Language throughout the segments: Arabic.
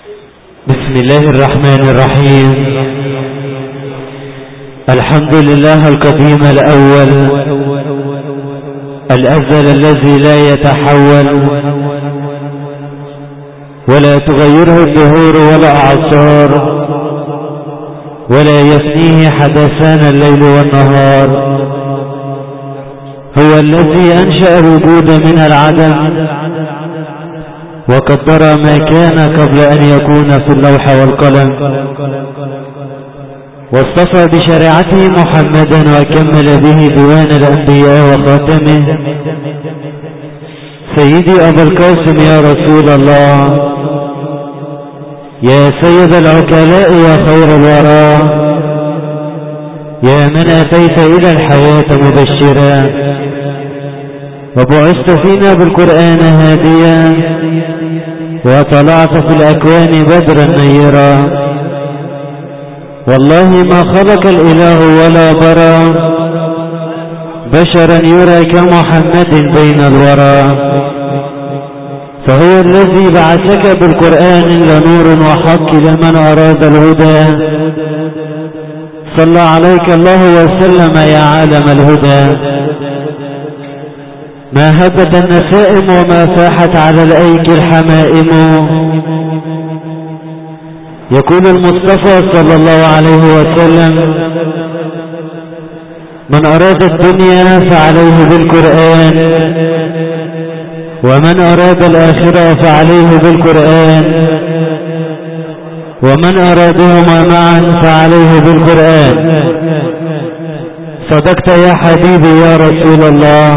بسم الله الرحمن الرحيم. الحمد لله القديم الأول الأزل الذي لا يتحول ولا تغيره الدهور ولا أعصار ولا يفنيه حدثان الليل والنهار. هو الذي أنشأ الوجود من العدم وقدر ما كان قبل أن يكون في اللوح والقلم، واصطفى بشريعته محمدا وكمل به ديوان الأنبياء وخاتمه. سيدي أبا القاسم يا رسول الله، يا سيد العقلاء يا خير الورى، يا من أتيت إلى الحياة مبشرا وبعثت فينا بالقرآن هاديا وطلعت في الأكوان بدرا نيرا. والله ما خلق الإله ولا برى بشرا يرى كمحمد بين الورى، فهو الذي بعثك بالقرآن لنور وحق لمن أراد الهدى. صلى عليك الله وسلم يا عالم الهدى. ما هبت النسائم وما فاحت على الأيك الحمائم. يقول المصطفى صلى الله عليه وسلم: من أراد الدنيا فعليه بالقرآن، ومن أراد الآخرة فعليه بالقرآن، ومن أرادهما معا فعليه بالقرآن. صدقت يا حبيبي يا رسول الله.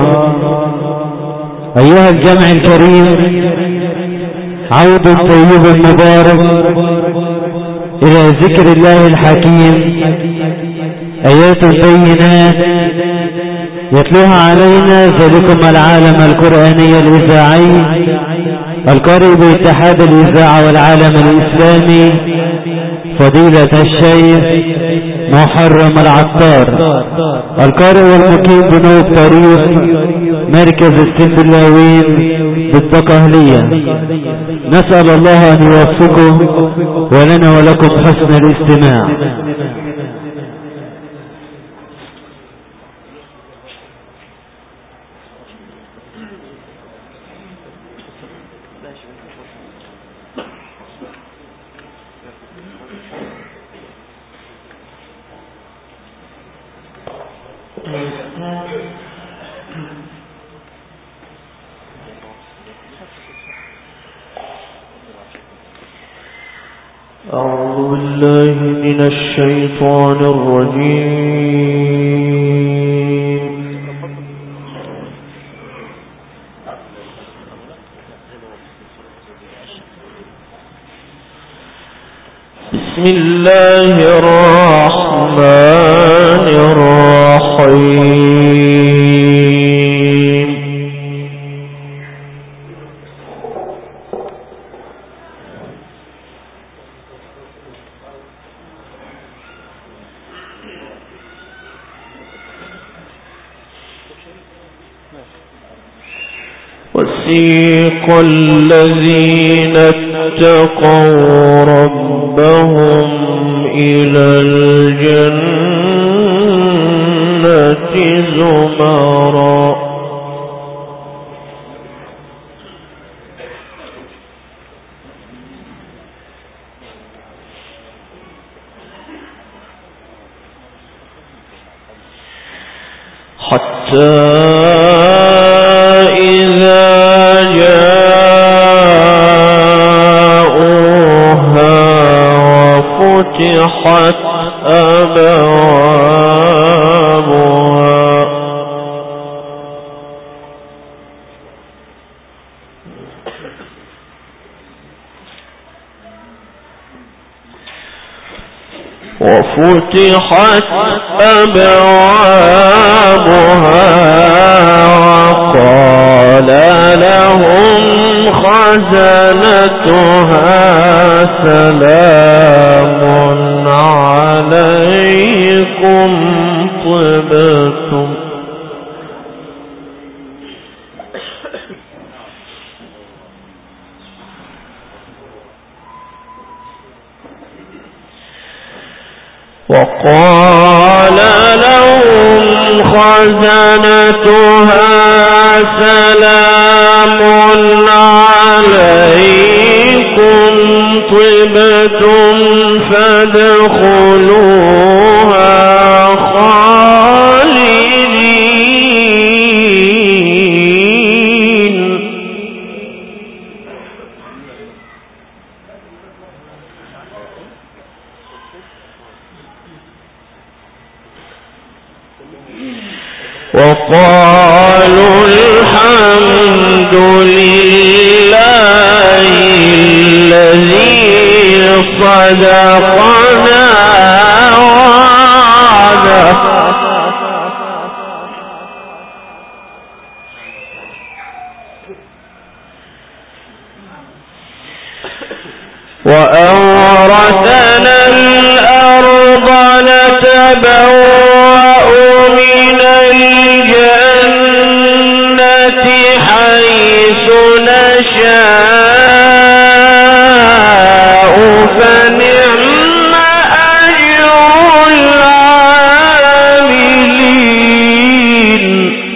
أيها الجمع الكريم، عود طيب مبارك إلى ذكر الله الحكيم، آيات بينات يتلوها علينا ذلكم العالم القرآني الإذاعي القارئ باتحاد الإذاعة والعالم الإسلامي فضيلة الشيخ محرم العطار، القارئ والمقيم بنو الطريق مركز السنبلاوين بالدقهلية. نسأل الله أن يوفقه ولنا ولكم حسن الاستماع. أعوذ بالله من الشيطان الرجيم. بسم الله الرحمن الرحيم. وسيق الذين اتقوا ربهم إلى الجنة زمرا حتى إذا جاءوها وفتحت أبوابها وقال لهم خزنتها سلام عليكم طبتم. وقال لهم خزنتها سلام عليكم طبتم فادخلوها خالدين. وقالوا الحمد لله الذي صدقنا وعده وأورثنا الأرض نتبوأ من الجنة حيث نشاء فنعم أجر العاملين.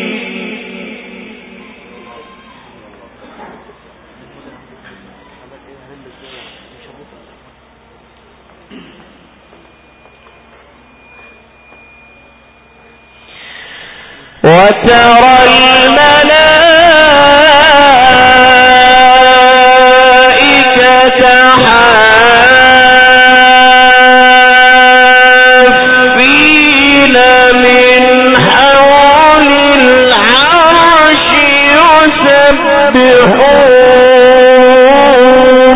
وترى الملائكة حافين من حول العرش يسبحون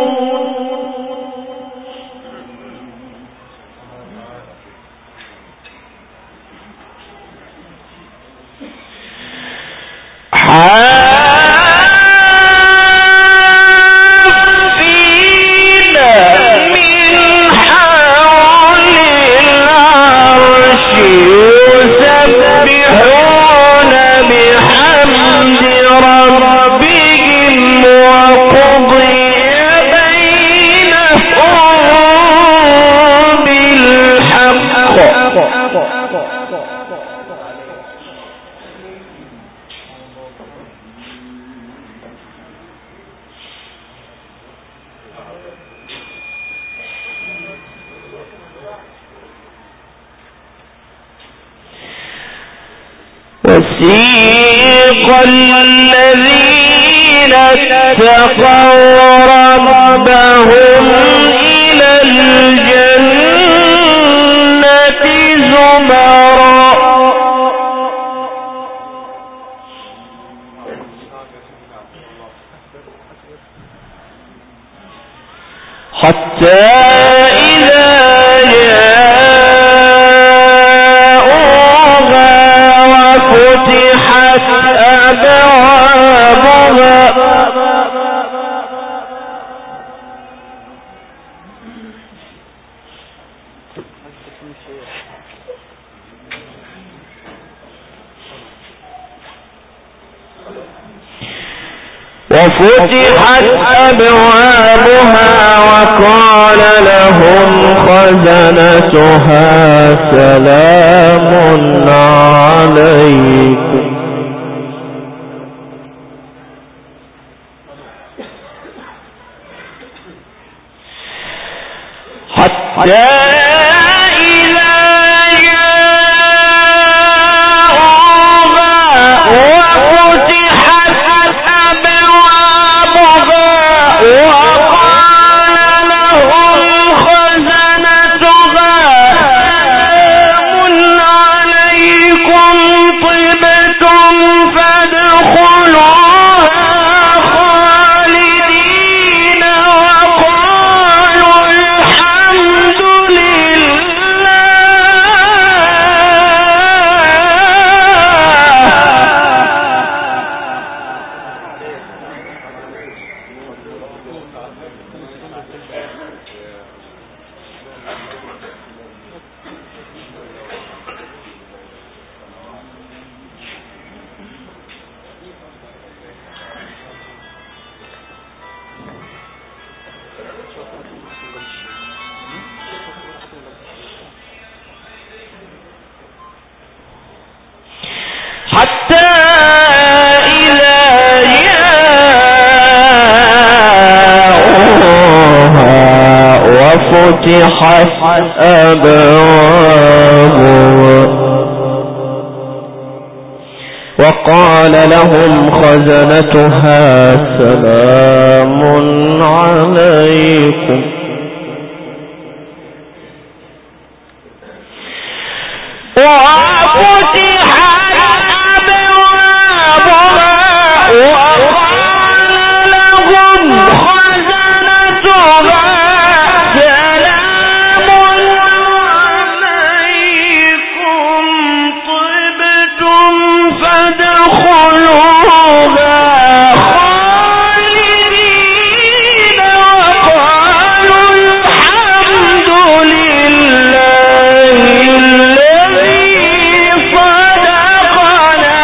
وسيق الذين اتقوا ربهم إلى الجنة زمرا حتى إذا فتحت أبوابها وقال لهم خزنتها سلام عليكم حتى وفتحت أبوابها وقال لهم خزنتها سلام عليكم وفتحت أبوابها وقال لهم خزنتها سلام عليكم طبتم فادخلوها خالدين وقالوا الحمد لله الذي صدقنا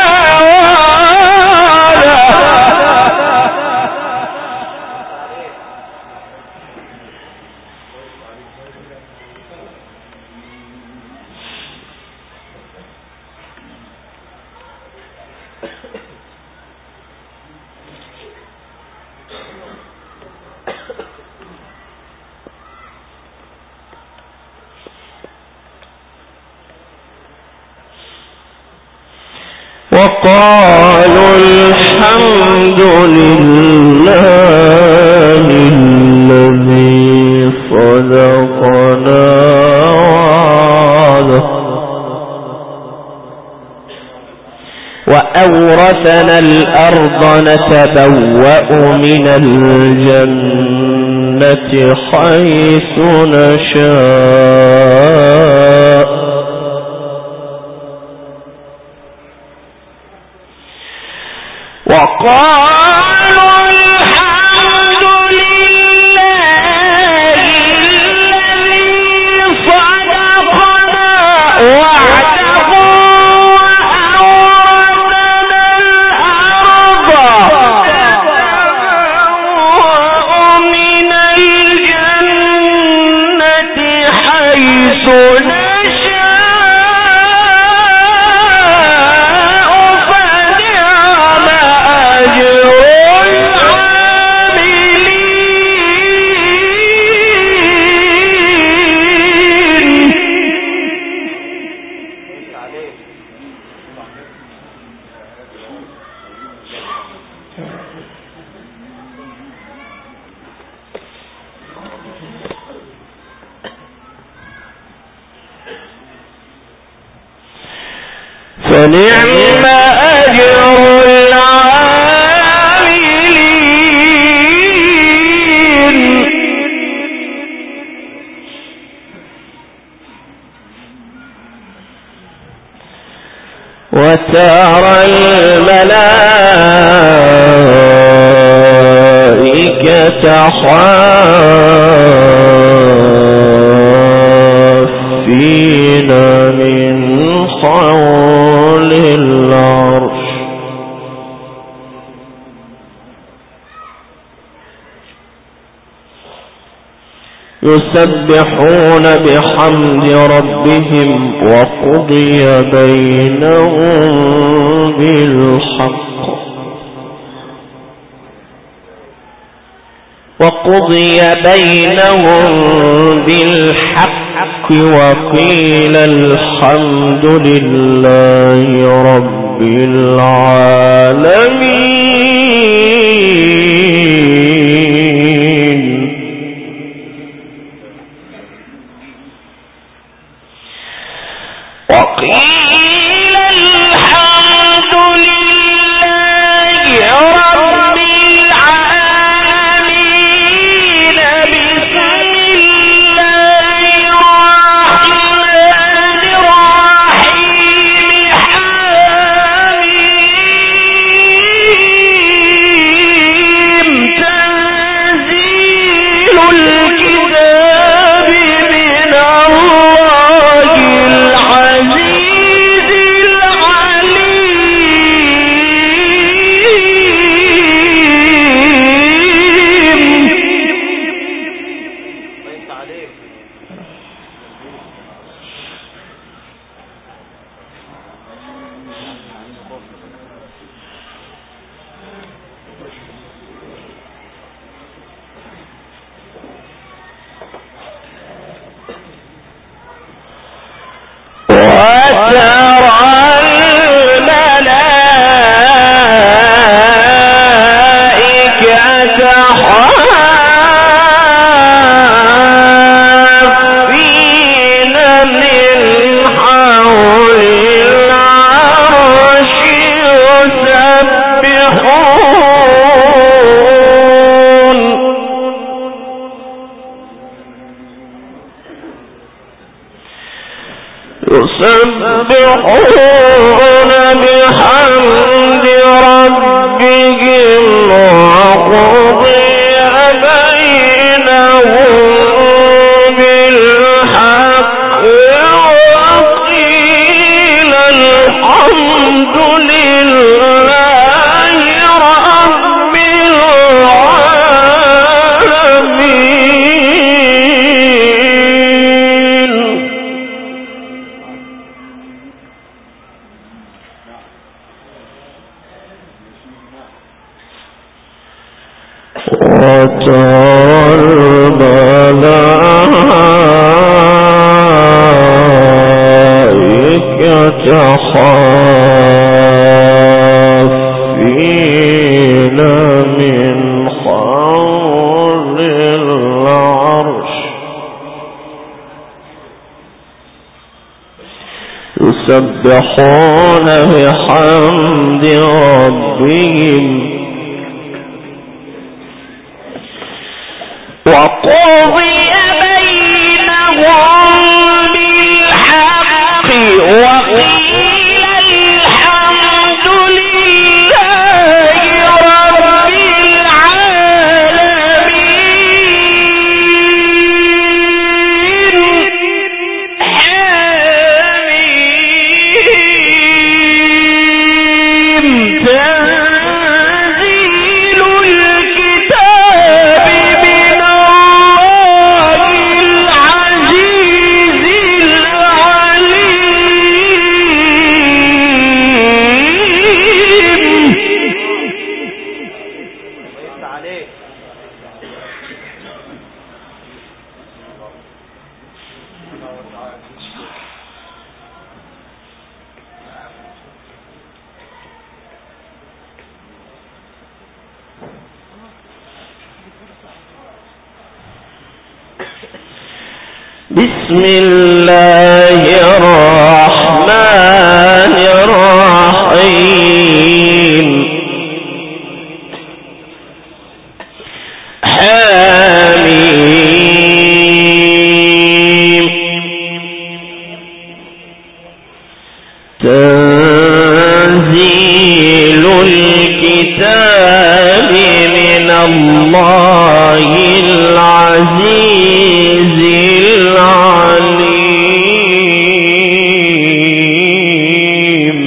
وقالوا الحمد لله الذي صدقنا وعده وأورثنا الأرض نتبوأ من الجنة حيث نشاء وقالوا الحمد لله الذي صدقنا وعده وأورثنا الأرض نتبوأ من الجنة حيث فنعم أجر العاملين وترى الملائكة حافين من حول العرش يسبحون بحمد ربهم وقضي بينهم بالحق وقيل الحمد لله رب العالمين وقيل الحمد لله رب العالمين بسم الله الرحمن الرحيم حميم تنزيل الكتاب من الله العزيز العليم يسبحون بحمد ربهم وقضي بينهم بالحق وقيل الحمد لله رب العالمين. وترى الملائكة حافين من حول العرش يسبحون بحمد ربهم وقضي بينهم بالحق وقيل الحمد لله رب العالمين. حميم تنزيل الكتاب من الله العزيز العليم. بسم الله الرحمن الرحيم. حميم تنزيل الكتاب من الله العزيز العليم.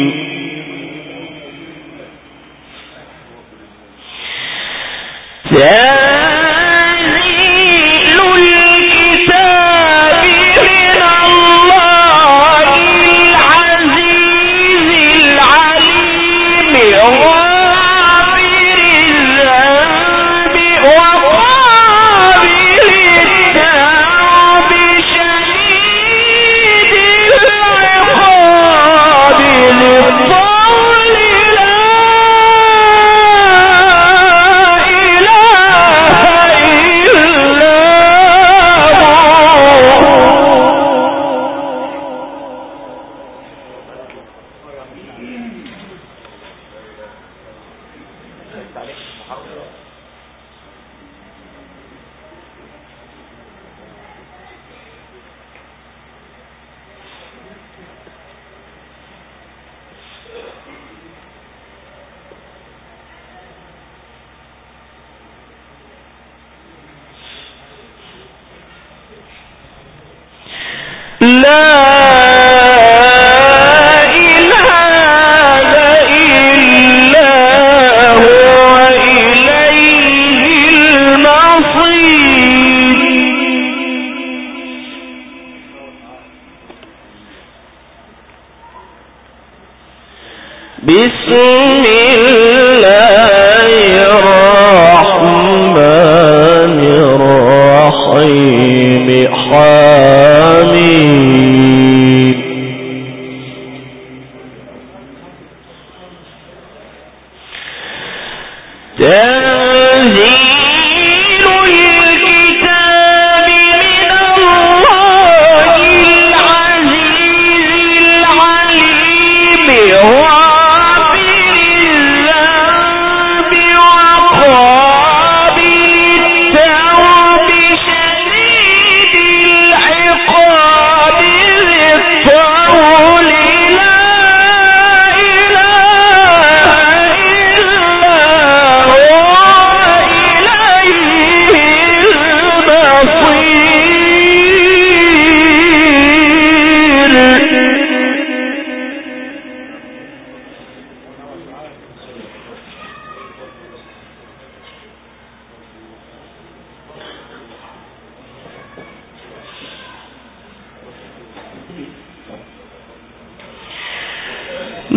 تنزيل الكتاب من الله العزيز العليم غافر الذنب وقابل التوب شديد العقاب للطول لا بسم الله الرحمن الرحيم. حميم تنزيل الكتاب من الله العزيز العليم التوب شديد العقاب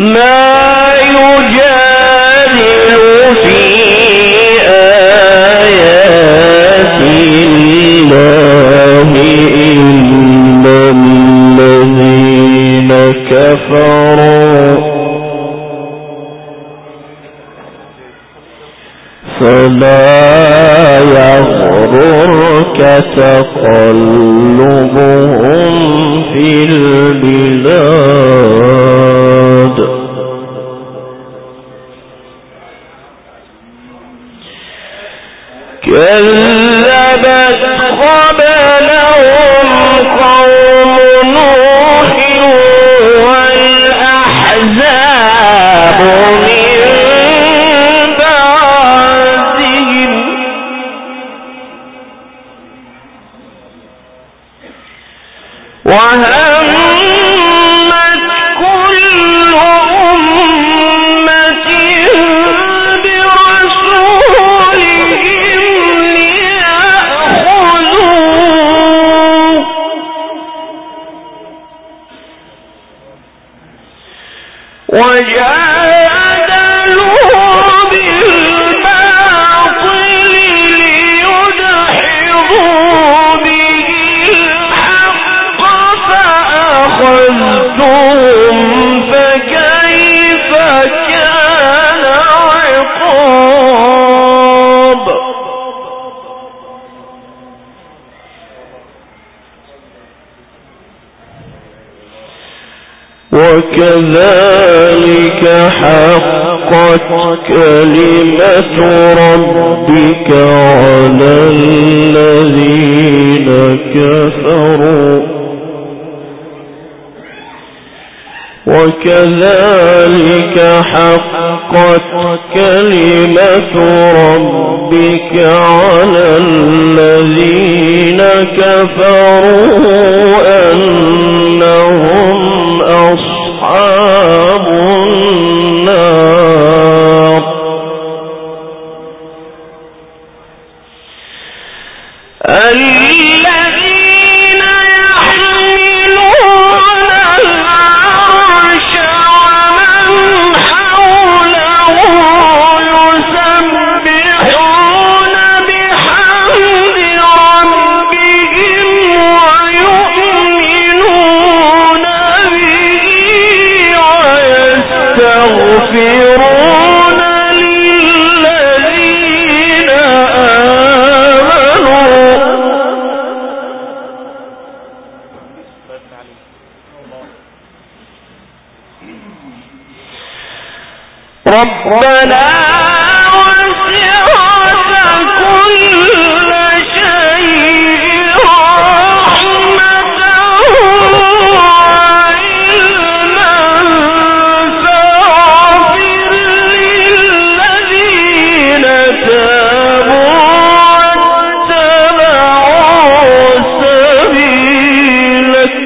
وكذلك حقت كلمة ربك على الذين كفروا وكذلك حقت كلمة ربك على الذين كفروا أنهم أصحاب النار الذين يحملون العرش ومن حوله يسبحون بحمد ربهم ويؤمنون به ويستغفرون للذين آمنوا ربنا وسعت كل شيء رحمة وعلما فاغفر للذين تابوا واتبعوا سبيلك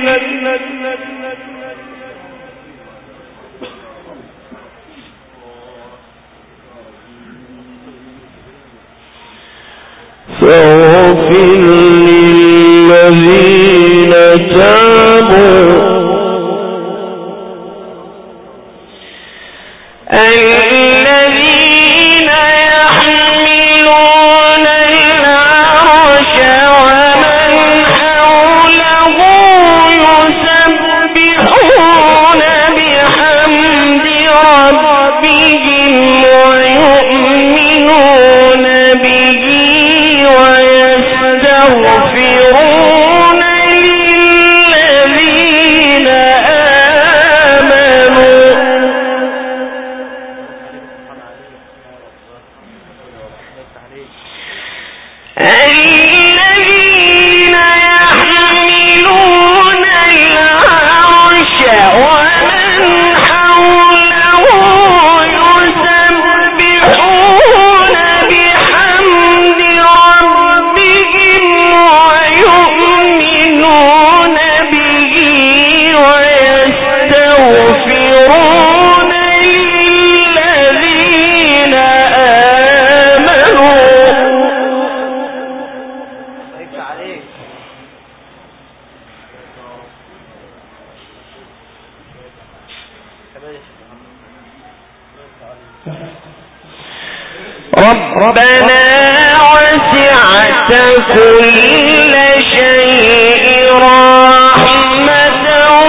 ربنا وسعت كل شيء رحمة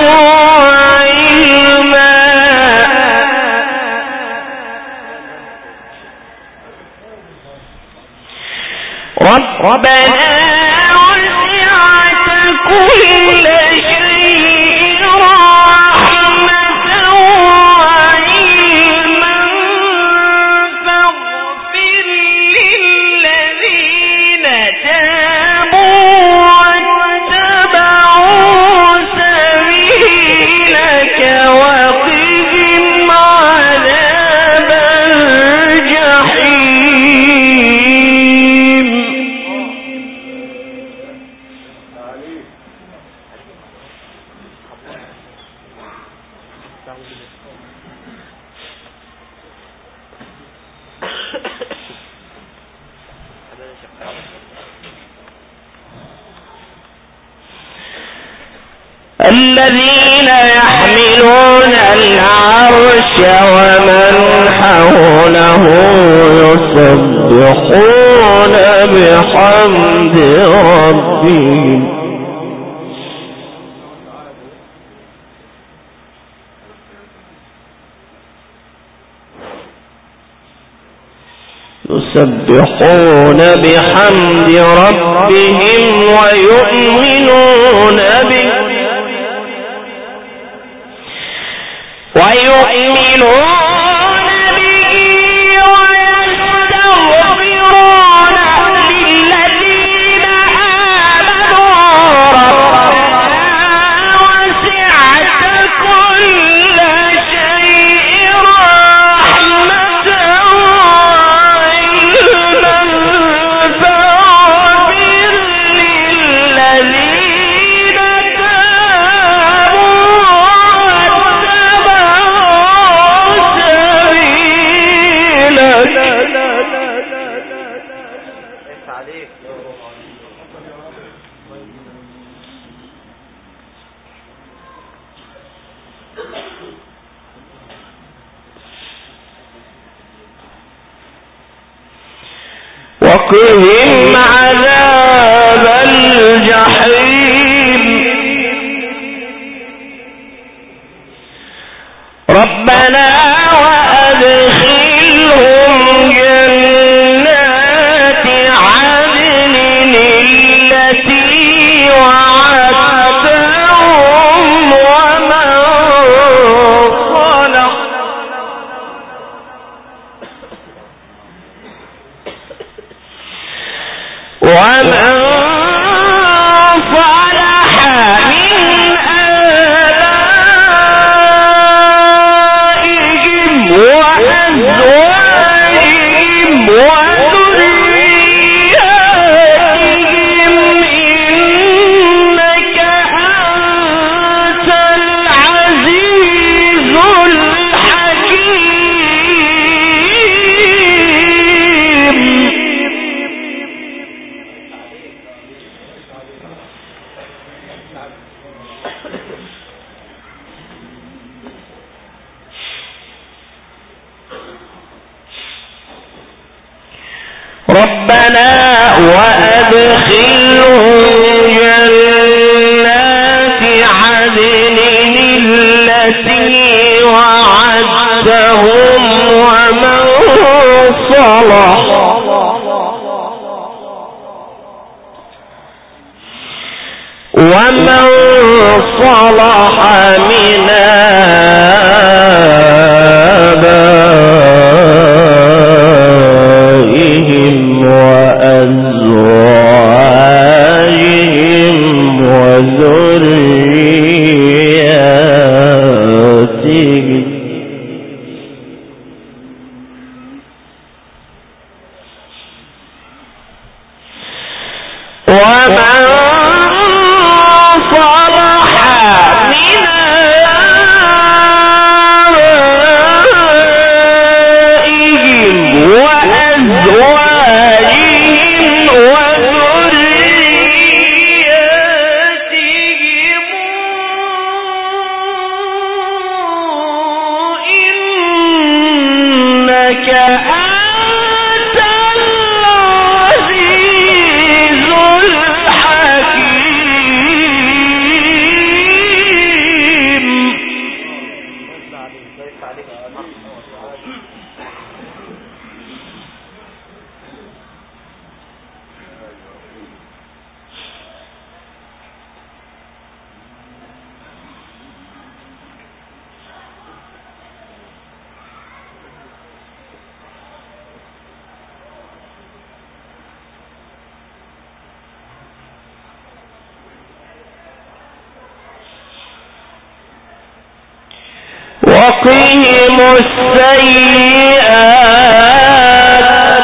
وعلما ربنا وسعت كل شيء رحمة وعلما فاغفر للذين تابوا واتبعوا سبيلك وقهم عذاب الجحيم. الذين يحملون العرش ومن حوله يسبحون بحمد ربهم ويؤمنون به ويستغفرون للذين آمنوا ربنا وسعت كل شيء رحمة وعلما فاغفر للذين تابوا وقهم عذاب الجحيم. ربنا وأدخلهم جنات عدن التي وعدتهم ومن صلح من آبائهم وأزواجهم وذرياتهم إنك أنت العزيز الحكيم. ربنا وأدخلهم جنات عدن التي وعدتهم ومن صلح من آبائهم وأزواجهم وذرياتهم ومن صلح من آبائهم وأزواجهم وذرياتهم وقهم السيئات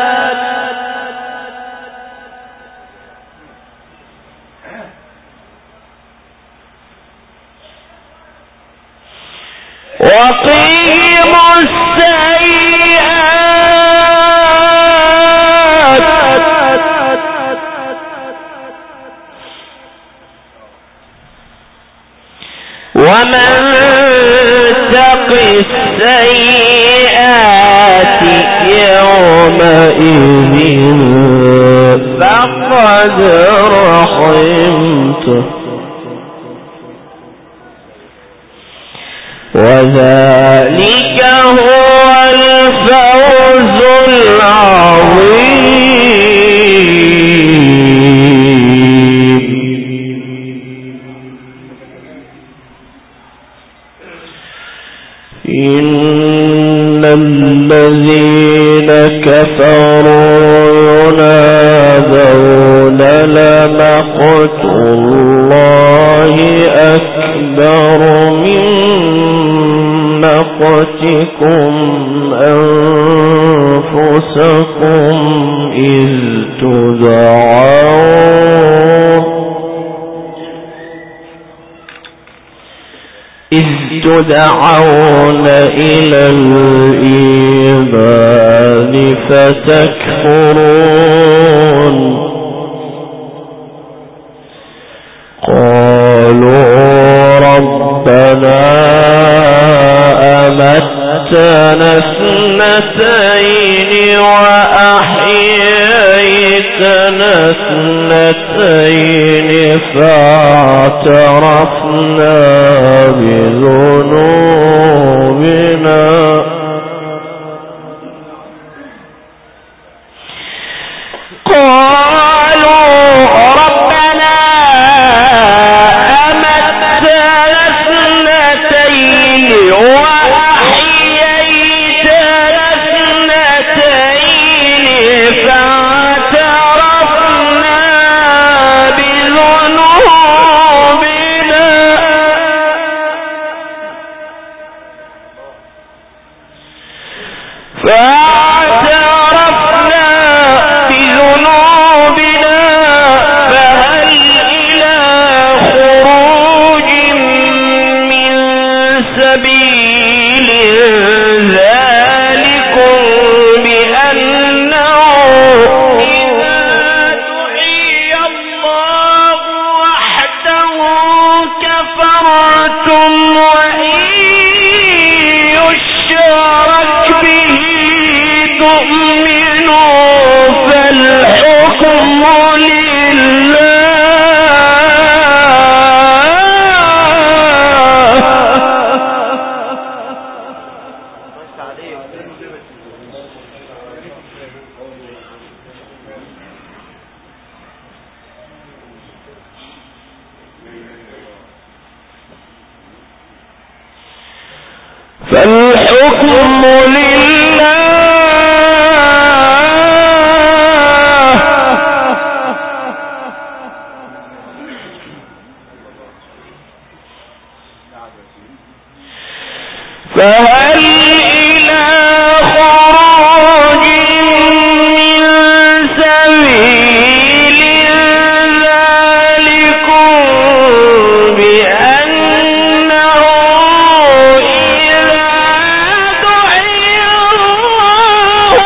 ومن تق السيئات يومئذ فقد رحمته وذلك هو الفوز العظيم. إن الذين كفروا ينادون لمقت الله أكبر من مقتكم أنفسكم إذ تدعون إلى الإيمان فتكفرون قالوا ربنا أمتنا اثنتين وأحييتنا اثنتين فاعترفنا بذنوبنا فالحكم لله فهل إلى خروج من سبيل ذلكم بأنه إذا دعي الله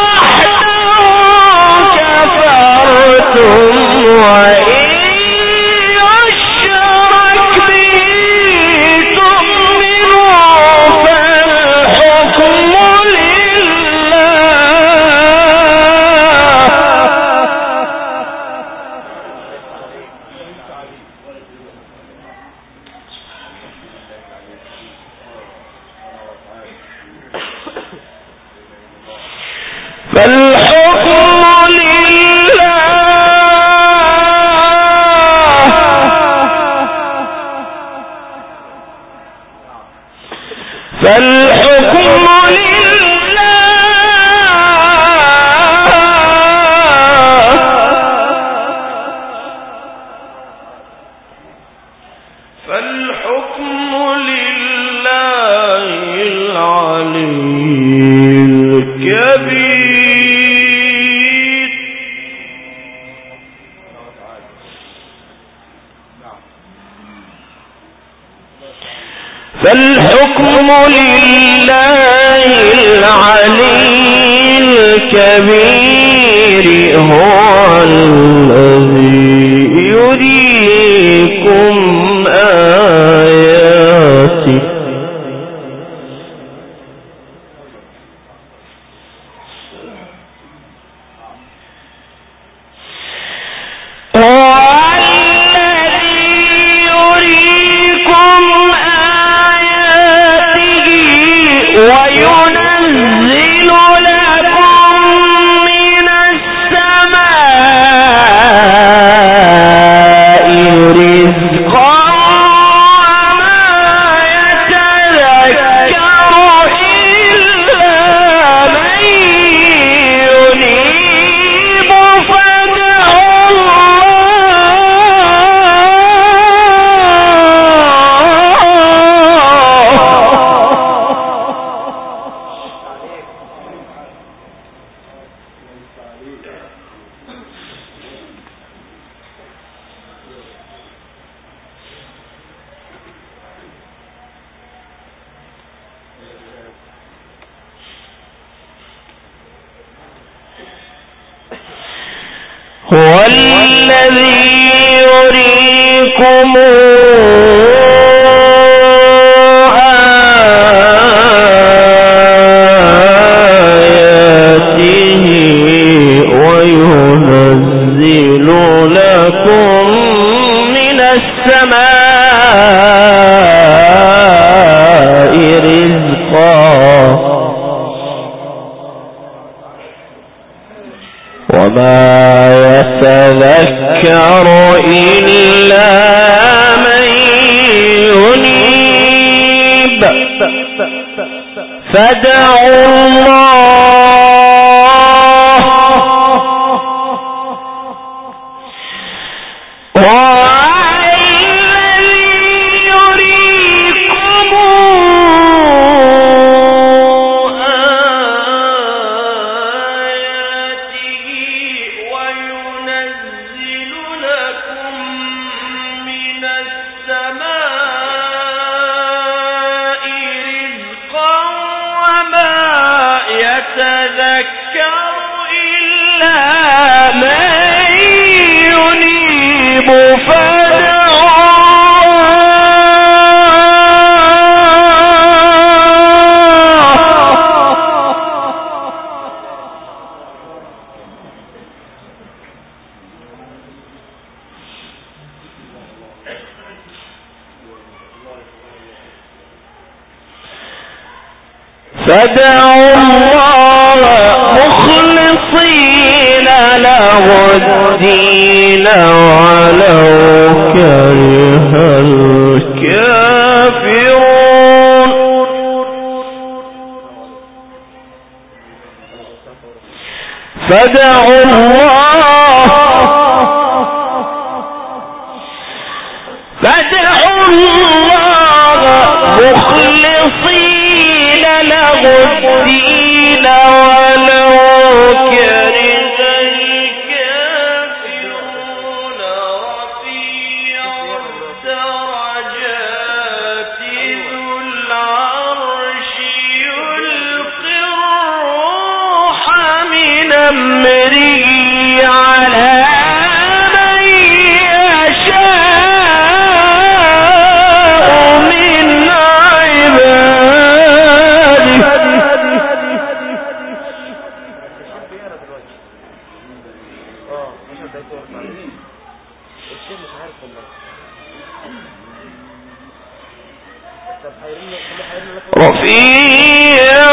وحده كفرتم وإن يشرك به تؤمنوا فالحكم فالحكم لله الكبير. فالحكم لله العلي الكبير هو الذي يريكم آياته وينزل لكم من السماء رزقا وما يتذكر إلا من ينيب فادعوا هو الذي يريكم آياته وينزل لكم من السماء رزقا وما يتذكر إلا من ينيب فادعوا الله فادعوا الله مخلصين له الدين ولو كره الكافرون فادعوا الله مخلصين له الدين ولو كره الكافرون رفيع الدرجات ذو العرش يلقي الروح من أمره على رفيع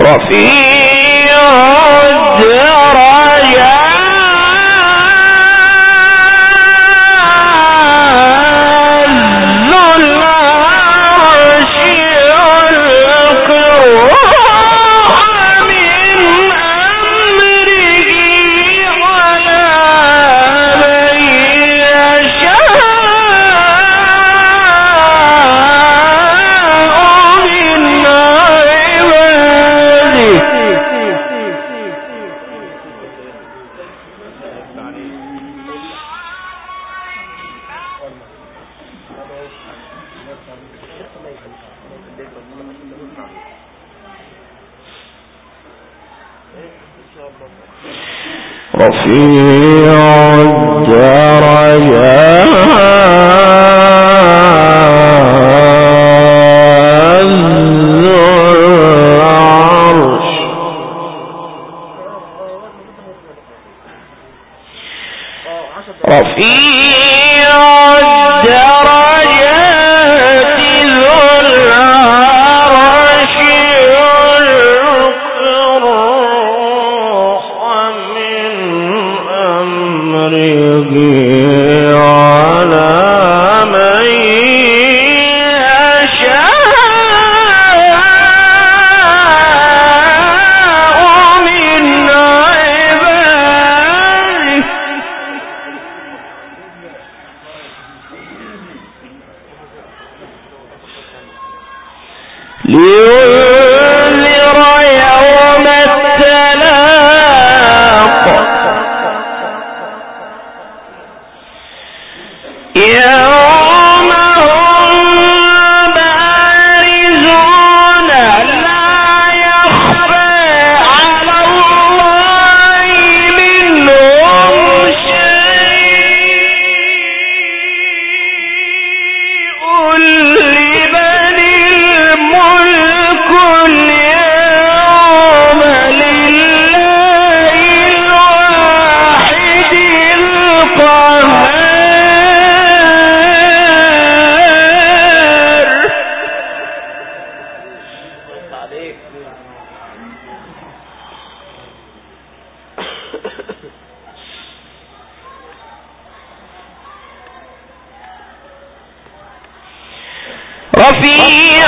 رفيع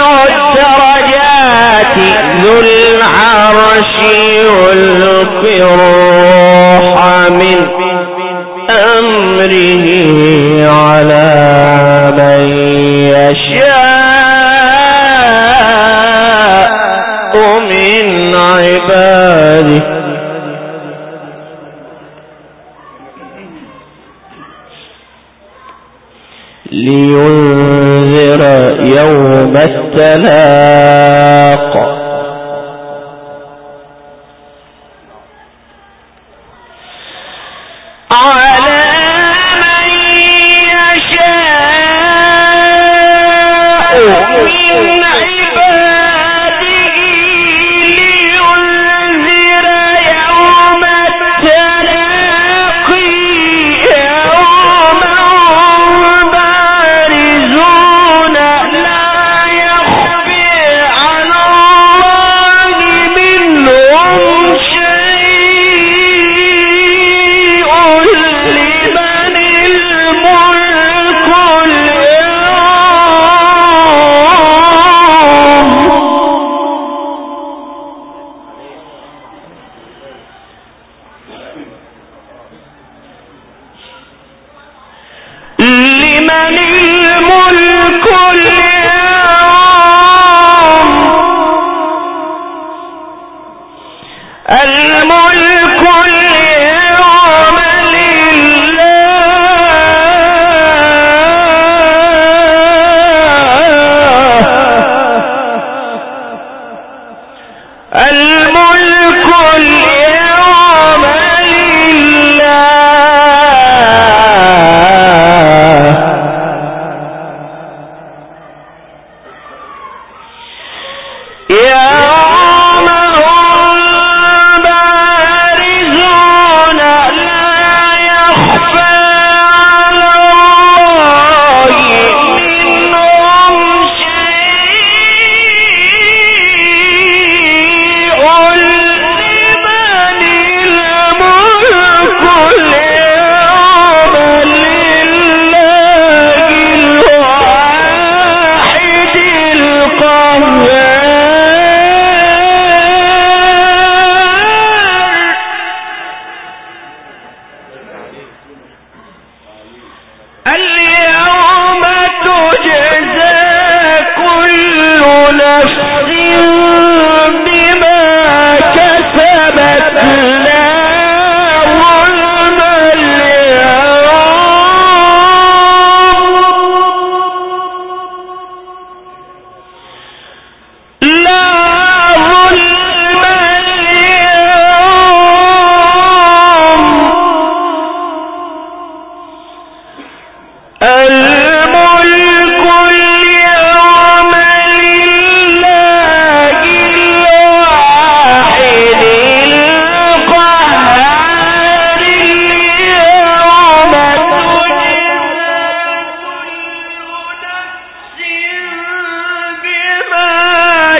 الدرجات ذو العرش يلقي الروح من أمره على من يشاء من عباده لينذر يوم التلاق على من يشاء من عباده لينذر يوم التلاق يوم بارزون لا يخفي على الله منهم شيء لمن الملك الملك اليوم الملك اليوم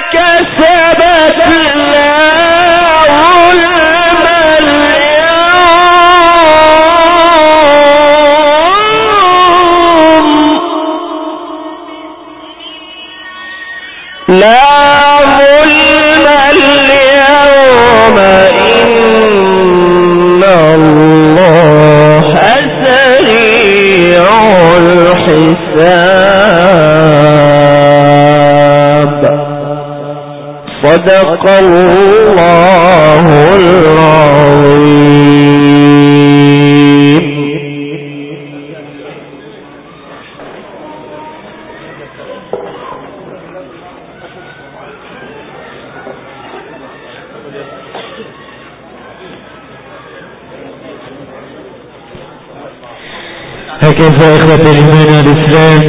كسبت لا ظلم اليوم إن الله سريع الحساب صدق الله العظيم. هكذا إخوة الإيمان والإسلام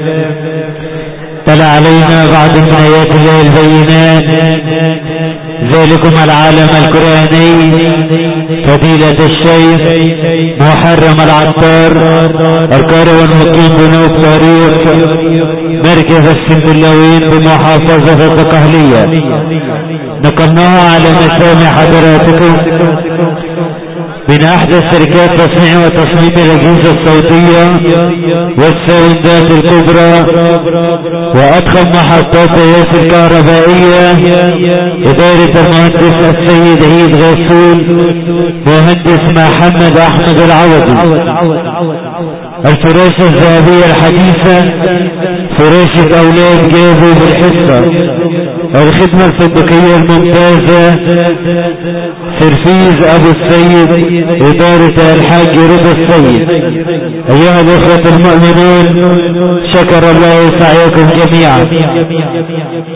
تلا علينا بعض من آيات الله البينات ذلكم العالم القرآني فضيلة الشيخ محرم العطار القارئ والمقيم بنوب تاريخ مركز السنبلاوين بمحافظة الدقهلية نقلناها على مسامع حضراتكم من احدث شركات تصنيع وتصميم الاجهزة الصوتية والساوندات الكبرى وادخل محطات قياس الكهربائية ادارة المهندس السيد عيد غاسول مهندس محمد احمد العوضي. الفراشة الذهبية الحديثة فراشة اولاد جابوا بالحصة. الخدمة الفندقية الممتازة سرفيز ابو السيد ادارة الحاج رضا السيد. ايها الاخوة المؤمنون شكر الله سعيكم جميعا.